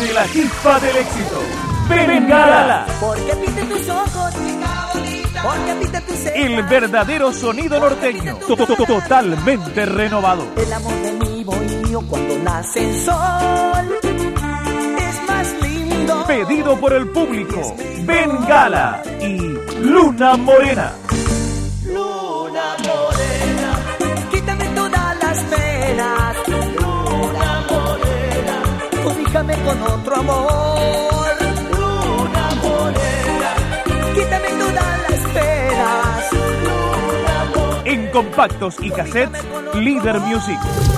Enciende la chispa del éxito. Bengala. Porque viste tus ojos, porque viste tus cejas. El verdadero sonido norteño. Totalmente renovado. El amor de mi bohío cuando nace el sol es más lindo. Pedido por el público. Bengala y Luna Morena. Luna morena, quítame todas las penas. Luna morena, cobíjame con otro amor. Luna morena, quítame todas las penas. Luna morena. En compactos y cassettes, Líder Music.